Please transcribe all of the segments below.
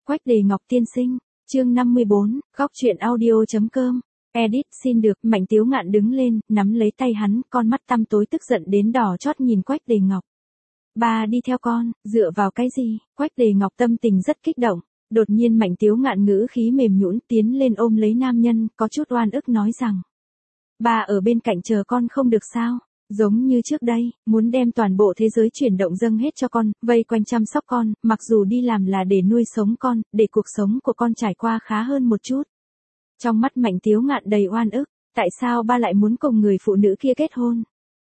Quách Đề Ngọc tiên sinh, chương 54, góc truyện audio.com. Edit xin được, Mạnh Tiếu Ngạn đứng lên, nắm lấy tay hắn, con mắt tăm tối tức giận đến đỏ chót nhìn Quách Đề Ngọc. Ba đi theo con, dựa vào cái gì? Quách Đề Ngọc tâm tình rất kích động. Đột nhiên Mạnh Tiếu Ngạn ngữ khí mềm nhũn tiến lên ôm lấy nam nhân, có chút oan ức nói rằng. Ba ở bên cạnh chờ con không được sao? Giống như trước đây, muốn đem toàn bộ thế giới chuyển động dâng hết cho con, vây quanh chăm sóc con, mặc dù đi làm là để nuôi sống con, để cuộc sống của con trải qua khá hơn một chút. Trong mắt Mạnh Tiếu Ngạn đầy oan ức, tại sao ba lại muốn cùng người phụ nữ kia kết hôn?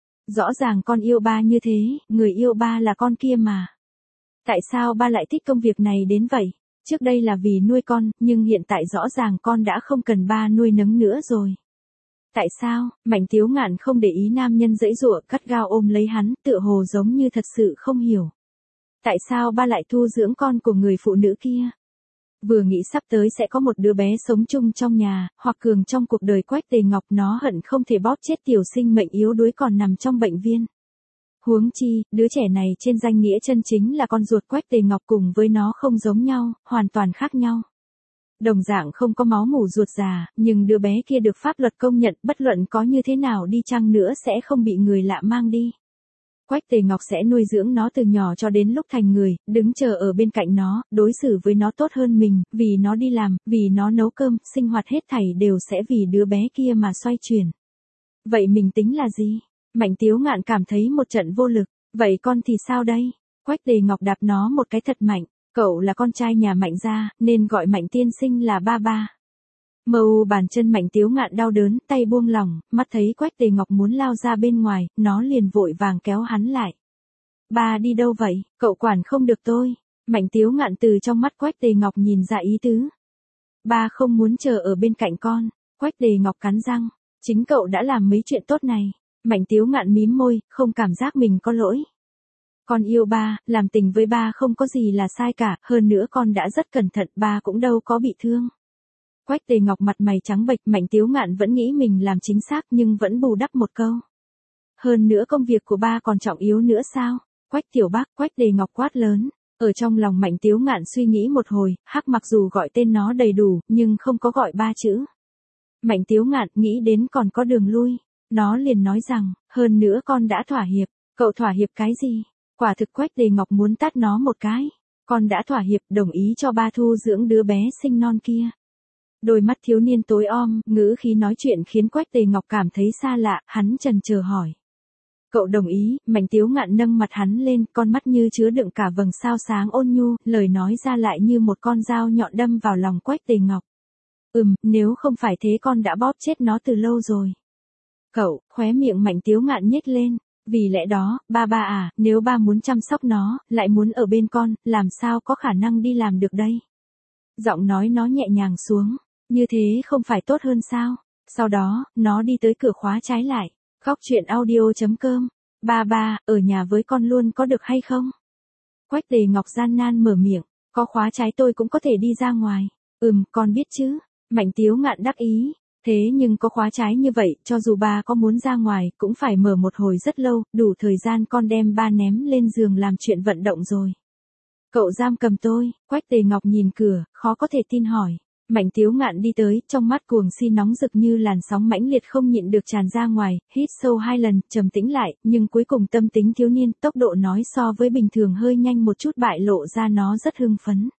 Rõ ràng con yêu ba như thế, người yêu ba là con kia mà. Tại sao ba lại thích công việc này đến vậy? Trước đây là vì nuôi con, nhưng hiện tại rõ ràng con đã không cần ba nuôi nấng nữa rồi. Tại sao? Mạnh Tiếu Ngạn không để ý nam nhân giãy giụa, gắt gao ôm lấy hắn, tựa hồ giống như thật sự không hiểu. Tại sao ba lại thu dưỡng con của người phụ nữ kia? Vừa nghĩ sắp tới sẽ có một đứa bé sống chung trong nhà, hoặc cường trong cuộc đời Quách Đề Ngọc, nó hận không thể bóp chết tiểu sinh mệnh yếu đuối còn nằm trong bệnh viên. Huống chi, đứa trẻ này trên danh nghĩa chân chính là con ruột Quách Đề Ngọc, cùng với nó không giống nhau, hoàn toàn khác nhau. Đồng dạng không có máu mủ ruột già, nhưng đứa bé kia được pháp luật công nhận, bất luận có như thế nào đi chăng nữa sẽ không bị người lạ mang đi. Quách Đề Ngọc sẽ nuôi dưỡng nó từ nhỏ cho đến lúc thành người, đứng chờ ở bên cạnh nó, đối xử với nó tốt hơn mình, vì nó đi làm, vì nó nấu cơm, sinh hoạt hết thảy đều sẽ vì đứa bé kia mà xoay chuyển. Vậy mình tính là gì? Mạnh Tiếu Ngạn cảm thấy một trận vô lực, vậy con thì sao đây? Quách Đề Ngọc đạp nó một cái thật mạnh, cậu là con trai nhà Mạnh gia, nên gọi Mạnh tiên sinh là ba ba. Mâu bàn chân Mạnh Tiếu Ngạn đau đớn, tay buông lỏng, mắt thấy Quách Đề Ngọc muốn lao ra bên ngoài, nó liền vội vàng kéo hắn lại. Ba đi đâu vậy, cậu quản không được tôi. Mạnh Tiếu Ngạn từ trong mắt Quách Đề Ngọc nhìn ra ý tứ. Ba không muốn chờ ở bên cạnh con. Quách Đề Ngọc cắn răng, chính cậu đã làm mấy chuyện tốt này. Mạnh Tiếu Ngạn mím môi, không cảm giác mình có lỗi. Con yêu ba, làm tình với ba không có gì là sai cả, hơn nữa con đã rất cẩn thận, ba cũng đâu có bị thương. Quách Đề Ngọc mặt mày trắng bệch, Mạnh Tiếu Ngạn vẫn nghĩ mình làm chính xác nhưng vẫn bù đắp một câu. Hơn nữa công việc của ba còn trọng yếu nữa sao? Quách tiểu bác, Quách Đề Ngọc quát lớn. Ở trong lòng Mạnh Tiếu Ngạn suy nghĩ một hồi, hắc mặc dù gọi tên nó đầy đủ, nhưng không có gọi ba chữ. Mạnh Tiếu Ngạn nghĩ đến còn có đường lui. Nó liền nói rằng, hơn nữa con đã thỏa hiệp. Cậu thỏa hiệp cái gì? Quả thực Quách Đề Ngọc muốn tát nó một cái. Con đã thỏa hiệp, đồng ý cho ba thu dưỡng đứa bé sinh non kia. Đôi mắt thiếu niên tối om, ngữ khí nói chuyện khiến Quách Đề Ngọc cảm thấy xa lạ, hắn chần chờ hỏi. Cậu đồng ý? Mạnh Tiếu Ngạn nâng mặt hắn lên, con mắt như chứa đựng cả vầng sao sáng ôn nhu, lời nói ra lại như một con dao nhọn đâm vào lòng Quách Đề Ngọc. Nếu không phải thế con đã bóp chết nó từ lâu rồi. Cậu, khóe miệng Mạnh Tiếu Ngạn nhếch lên. Vì lẽ đó, ba à, nếu ba muốn chăm sóc nó, lại muốn ở bên con, làm sao có khả năng đi làm được đây? Giọng nói nó nhẹ nhàng xuống, như thế không phải tốt hơn sao? Sau đó, nó đi tới cửa khóa trái lại. Góc truyện audio.com. Ba, ở nhà với con luôn có được hay không? Quách Đề Ngọc gian nan mở miệng, có khóa trái tôi cũng có thể đi ra ngoài. Con biết chứ. Mạnh Tiếu Ngạn đắc ý. Thế nhưng có khóa trái như vậy, cho dù ba có muốn ra ngoài, cũng phải mở một hồi rất lâu, đủ thời gian con đem ba ném lên giường làm chuyện vận động rồi. Cậu giam cầm tôi. Quách Đề Ngọc nhìn cửa, khó có thể tin hỏi. Mạnh Tiếu Ngạn đi tới, trong mắt cuồng si nóng rực như làn sóng mãnh liệt không nhịn được tràn ra ngoài, hít sâu 2 lần, trầm tĩnh lại, nhưng cuối cùng tâm tính thiếu niên, tốc độ nói so với bình thường hơi nhanh một chút, bại lộ ra nó rất hưng phấn.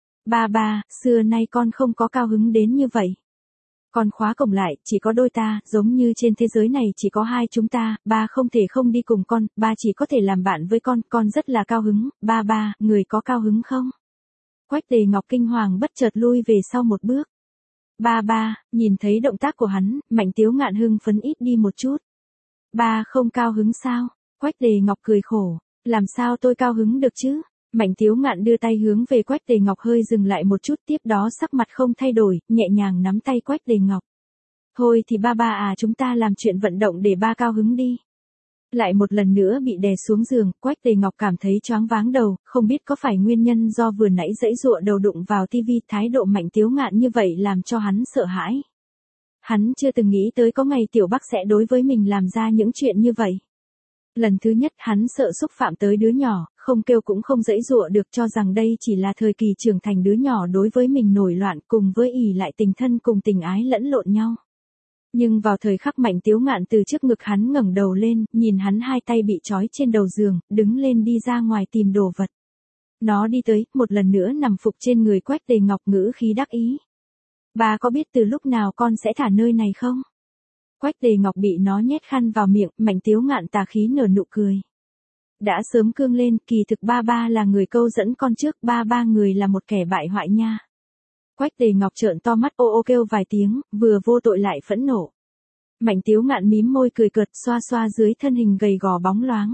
Ba, xưa nay con không có cao hứng đến như vậy. Con khóa cổng lại, chỉ có đôi ta, giống như trên thế giới này chỉ có hai chúng ta, ba không thể không đi cùng con, ba chỉ có thể làm bạn với con rất là cao hứng. Ba, người có cao hứng không? Quách Đề Ngọc kinh hoàng bất chợt lui về sau một bước. Ba, nhìn thấy động tác của hắn, Mạnh Tiếu Ngạn hưng phấn ít đi một chút. Ba không cao hứng sao? Quách Đề Ngọc cười khổ, làm sao tôi cao hứng được chứ? Mạnh Tiếu Ngạn đưa tay hướng về Quách Đề Ngọc hơi dừng lại một chút, tiếp đó sắc mặt không thay đổi, nhẹ nhàng nắm tay Quách Đề Ngọc. Thôi thì ba à, chúng ta làm chuyện vận động để ba cao hứng đi. Lại một lần nữa bị đè xuống giường, Quách Đề Ngọc cảm thấy choáng váng đầu, không biết có phải nguyên nhân do vừa nãy giãy giụa đầu đụng vào tivi, thái độ Mạnh Tiếu Ngạn như vậy làm cho hắn sợ hãi. Hắn chưa từng nghĩ tới có ngày Tiểu Bắc sẽ đối với mình làm ra những chuyện như vậy. Lần thứ nhất hắn sợ xúc phạm tới đứa nhỏ, không kêu cũng không giãy giụa được, cho rằng đây chỉ là thời kỳ trưởng thành đứa nhỏ đối với mình nổi loạn cùng với ỷ lại tình thân cùng tình ái lẫn lộn nhau. Nhưng vào thời khắc Mạnh Tiếu Ngạn từ trước ngực hắn ngẩng đầu lên, nhìn hắn hai tay bị trói trên đầu giường, đứng lên đi ra ngoài tìm đồ vật. Nó đi tới, một lần nữa nằm phục trên người Quách Tề Ngọc, ngữ khí đắc ý. Bà có biết từ lúc nào con sẽ thả nơi này không? Quách Tề Ngọc bị nó nhét khăn vào miệng, Mạnh Tiếu Ngạn tà khí nở nụ cười. Đã sớm cương lên, kỳ thực ba là người câu dẫn con trước, ba người là một kẻ bại hoại nha. Quách Tề Ngọc trợn to mắt ô ô kêu vài tiếng, vừa vô tội lại phẫn nộ. Mạnh Tiếu Ngạn mím môi cười cợt, xoa xoa dưới thân hình gầy gò bóng loáng.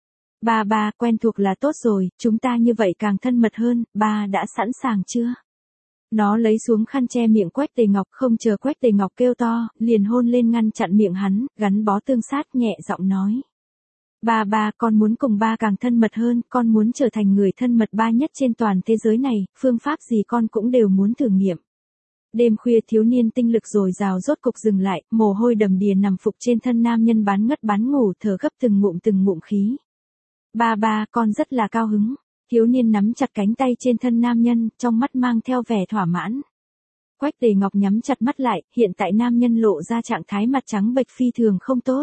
Ba, quen thuộc là tốt rồi, chúng ta như vậy càng thân mật hơn, ba đã sẵn sàng chưa? Nó lấy xuống khăn che miệng Quách Tề Ngọc, không chờ Quách Tề Ngọc kêu to, liền hôn lên ngăn chặn miệng hắn, gắn bó tương sát, nhẹ giọng nói. Ba, con muốn cùng ba càng thân mật hơn, con muốn trở thành người thân mật ba nhất trên toàn thế giới này, phương pháp gì con cũng đều muốn thử nghiệm. Đêm khuya thiếu niên tinh lực dồi dào rốt cục dừng lại, mồ hôi đầm đìa nằm phục trên thân nam nhân bán ngất bán ngủ, thở gấp từng ngụm khí. Ba, con rất là cao hứng. Thiếu niên nắm chặt cánh tay trên thân nam nhân, trong mắt mang theo vẻ thỏa mãn. Quách Tề Ngọc nhắm chặt mắt lại, hiện tại nam nhân lộ ra trạng thái mặt trắng bệch phi thường không tốt.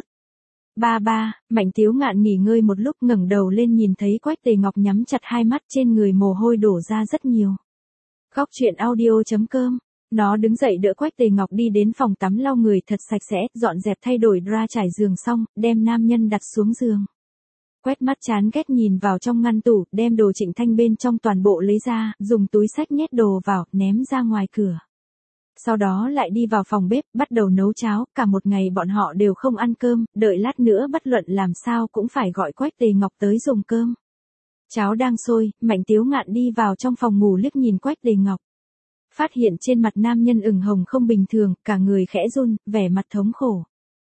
Ba, Mạnh Tiếu Ngạn nghỉ ngơi một lúc ngẩng đầu lên nhìn thấy Quách Tề Ngọc nhắm chặt hai mắt, trên người mồ hôi đổ ra rất nhiều. Góc truyện audio.com. Nó đứng dậy đỡ Quách Tề Ngọc đi đến phòng tắm lau người thật sạch sẽ, dọn dẹp thay đổi dra trải giường xong, đem nam nhân đặt xuống giường. Quét mắt chán ghét nhìn vào trong ngăn tủ, đem đồ Trịnh Thanh bên trong toàn bộ lấy ra, dùng túi xách nhét đồ vào, ném ra ngoài cửa. Sau đó lại đi vào phòng bếp, bắt đầu nấu cháo, cả một ngày bọn họ đều không ăn cơm, đợi lát nữa bất luận làm sao cũng phải gọi Quách Tề Ngọc tới dùng cơm. Cháo đang sôi, Mạnh Tiếu Ngạn đi vào trong phòng ngủ liếc nhìn Quách Tề Ngọc. Phát hiện trên mặt nam nhân ửng hồng không bình thường, cả người khẽ run, vẻ mặt thống khổ.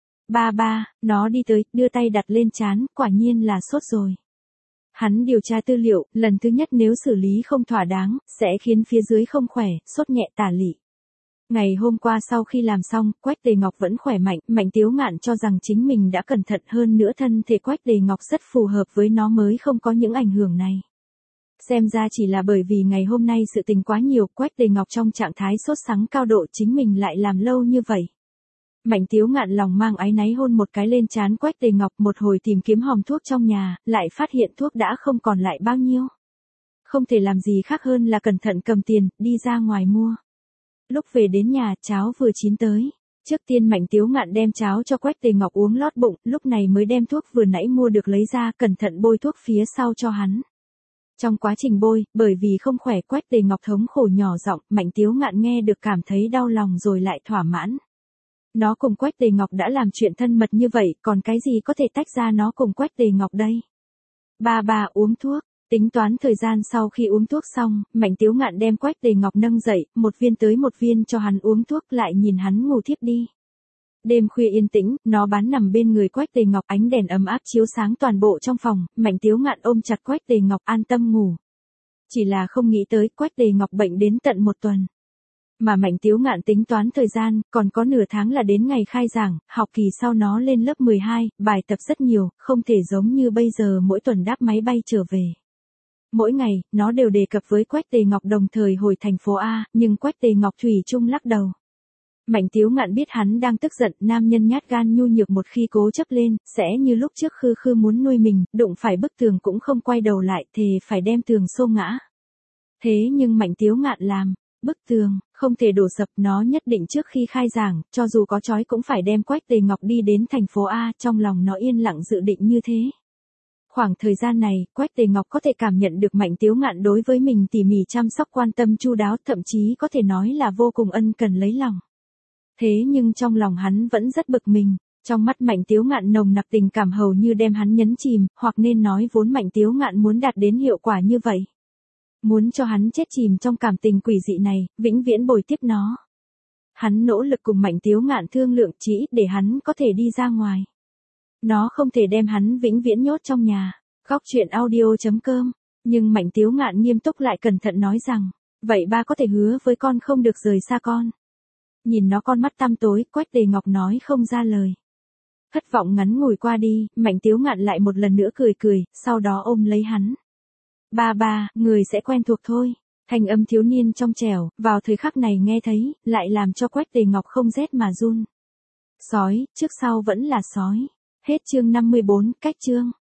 Ba, nó đi tới, đưa tay đặt lên trán, quả nhiên là sốt rồi. Hắn điều tra tư liệu, lần thứ nhất nếu xử lý không thỏa đáng, sẽ khiến phía dưới không khỏe, sốt nhẹ tả lị. Ngày hôm qua sau khi làm xong, Quách Tề Ngọc vẫn khỏe mạnh, Mạnh Tiếu Ngạn cho rằng chính mình đã cẩn thận hơn nữa, thân thể Quách Tề Ngọc rất phù hợp với nó mới không có những ảnh hưởng này. Xem ra chỉ là bởi vì ngày hôm nay sự tình quá nhiều, Quách Tề Ngọc trong trạng thái sốt sắng cao độ, chính mình lại làm lâu như vậy. Mạnh Tiếu Ngạn lòng mang áy náy hôn một cái lên trán Quách Tề Ngọc, một hồi tìm kiếm hòm thuốc trong nhà, lại phát hiện thuốc đã không còn lại bao nhiêu. Không thể làm gì khác hơn là cẩn thận cầm tiền, đi ra ngoài mua. Lúc về đến nhà, cháo vừa chín tới. Trước tiên Mạnh Tiếu Ngạn đem cháo cho Quách Tề Ngọc uống lót bụng, lúc này mới đem thuốc vừa nãy mua được lấy ra, cẩn thận bôi thuốc phía sau cho hắn. Trong quá trình bôi, bởi vì không khỏe, Quách Tề Ngọc thống khổ nhỏ giọng, Mạnh Tiếu Ngạn nghe được cảm thấy đau lòng rồi lại thỏa mãn. Nó cùng Quách Tề Ngọc đã làm chuyện thân mật như vậy, còn cái gì có thể tách ra nó cùng Quách Tề Ngọc đây? Ba, uống thuốc. Tính toán thời gian sau khi uống thuốc xong, Mạnh Tiếu Ngạn đem Quách Tề Ngọc nâng dậy, một viên tới một viên cho hắn uống thuốc, lại nhìn hắn ngủ thiếp đi. Đêm khuya yên tĩnh, nó bán nằm bên người Quách Tề Ngọc, ánh đèn ấm áp chiếu sáng toàn bộ trong phòng, Mạnh Tiếu Ngạn ôm chặt Quách Tề Ngọc an tâm ngủ. Chỉ là không nghĩ tới Quách Tề Ngọc bệnh đến tận một tuần. Mà Mạnh Tiếu Ngạn tính toán thời gian, còn có nửa tháng là đến ngày khai giảng, học kỳ sau nó lên lớp 12, bài tập rất nhiều, không thể giống như bây giờ mỗi tuần đáp máy bay trở về. Mỗi ngày, nó đều đề cập với Quách Tề Ngọc đồng thời hồi thành phố A, nhưng Quách Tề Ngọc thủy chung lắc đầu. Mạnh Tiếu Ngạn biết hắn đang tức giận, nam nhân nhát gan nhu nhược một khi cố chấp lên, sẽ như lúc trước khư muốn nuôi mình, đụng phải bức tường cũng không quay đầu lại, thề phải đem tường xô ngã. Thế nhưng Mạnh Tiếu Ngạn làm, bức tường, không thể đổ sập, nó nhất định trước khi khai giảng, cho dù có trói cũng phải đem Quách Tề Ngọc đi đến thành phố A, trong lòng nó yên lặng dự định như thế. Khoảng thời gian này, Quách Tề Ngọc có thể cảm nhận được Mạnh Tiếu Ngạn đối với mình tỉ mỉ chăm sóc quan tâm chu đáo, thậm chí có thể nói là vô cùng ân cần lấy lòng. Thế nhưng trong lòng hắn vẫn rất bực mình, trong mắt Mạnh Tiếu Ngạn nồng nặc tình cảm hầu như đem hắn nhấn chìm, hoặc nên nói vốn Mạnh Tiếu Ngạn muốn đạt đến hiệu quả như vậy. Muốn cho hắn chết chìm trong cảm tình quỷ dị này, vĩnh viễn bồi tiếp nó. Hắn nỗ lực cùng Mạnh Tiếu Ngạn thương lượng chỉ để hắn có thể đi ra ngoài. Nó không thể đem hắn vĩnh viễn nhốt trong nhà. Góc truyện audio.com. Nhưng Mạnh Tiếu Ngạn nghiêm túc lại cẩn thận nói rằng, vậy ba có thể hứa với con không được rời xa con. Nhìn nó con mắt tăm tối, Quách Tề Ngọc nói không ra lời. Thất vọng ngắn ngủi qua đi, Mạnh Tiếu Ngạn lại một lần nữa cười, sau đó ôm lấy hắn. Ba, người sẽ quen thuộc thôi. Thanh âm thiếu niên trong trẻo, vào thời khắc này nghe thấy, lại làm cho Quách Tề Ngọc không rét mà run. Sói, trước sau vẫn là sói. Hết chương 54, cách chương.